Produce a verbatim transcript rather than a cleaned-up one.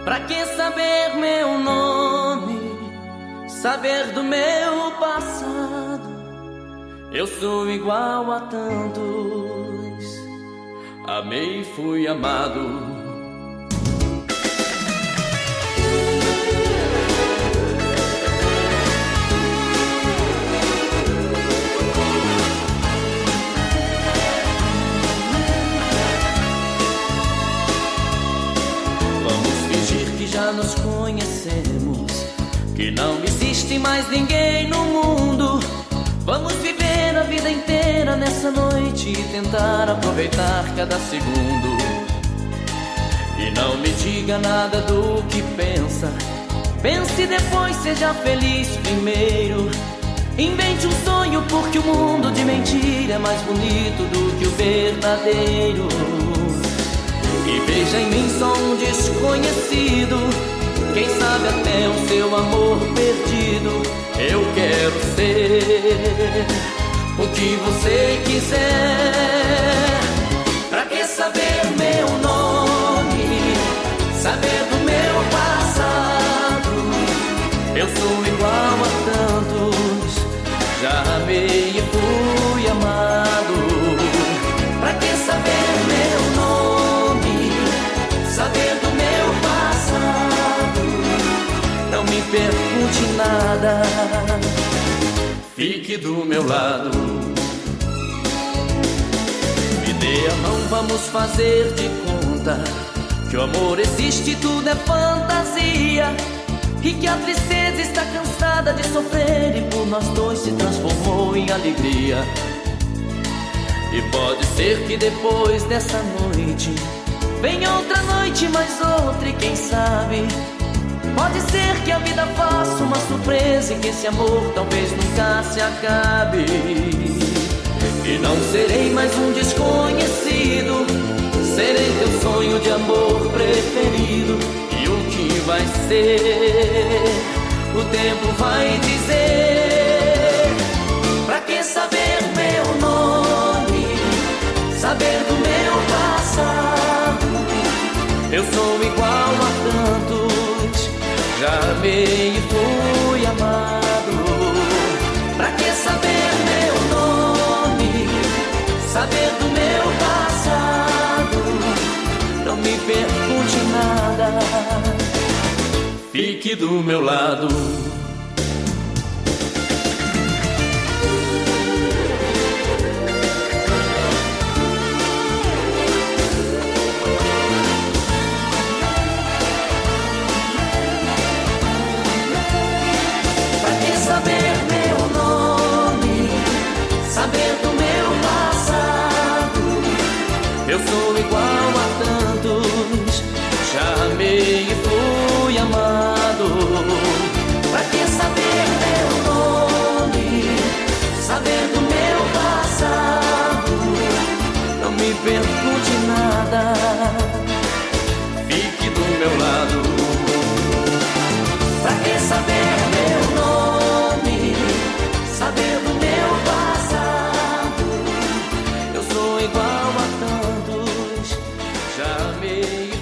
Pra que saber meu nome, saber do meu passado? Eu sou igual a tantos, amei e fui amado. Já nos conhecemos, que não existe mais ninguém no mundo. Vamos viver a vida inteira nessa noite e tentar aproveitar cada segundo. E não me diga nada do que pensa, pense e depois seja feliz primeiro. Invente um sonho porque o mundo de mentira é mais bonito do que o verdadeiro. E veja em mim só um desconhecido, quem sabe até o seu amor perdido. Eu quero ser o que você quiser. Pra que saber meu nome, saber do meu passado? Eu sou igual a tantos, já amei e fui amado. Pra que saber meu nome, saber do meu passado? Não me pergunte nada, fique do meu lado. Me dê a mão, vamos fazer de conta que o amor existe, tudo é fantasia, e que a tristeza está cansada de sofrer e por nós dois se transformou em alegria. E pode ser que depois dessa noite venha outra noite, mais outra e quem sabe pode ser que a vida faça uma surpresa e que esse amor talvez nunca se acabe. E não serei mais um desconhecido, serei teu sonho de amor preferido. E o que vai ser, o tempo vai dizer. Pra que saber meu nome, saber do meu passado? Eu sou igual a tantos, já amei e fui amado. Pra que saber meu nome, saber do meu passado? Não me pergunte nada, fique do meu lado. Eu sou igual a tantos, já amei e fui amado. Pra que saber meu nome, saber do meu passado? Não me pergunte nada, fique do meu lado. Pra que saber meu nome, saber do meu passado? Eu sou igual a tantos, já amei.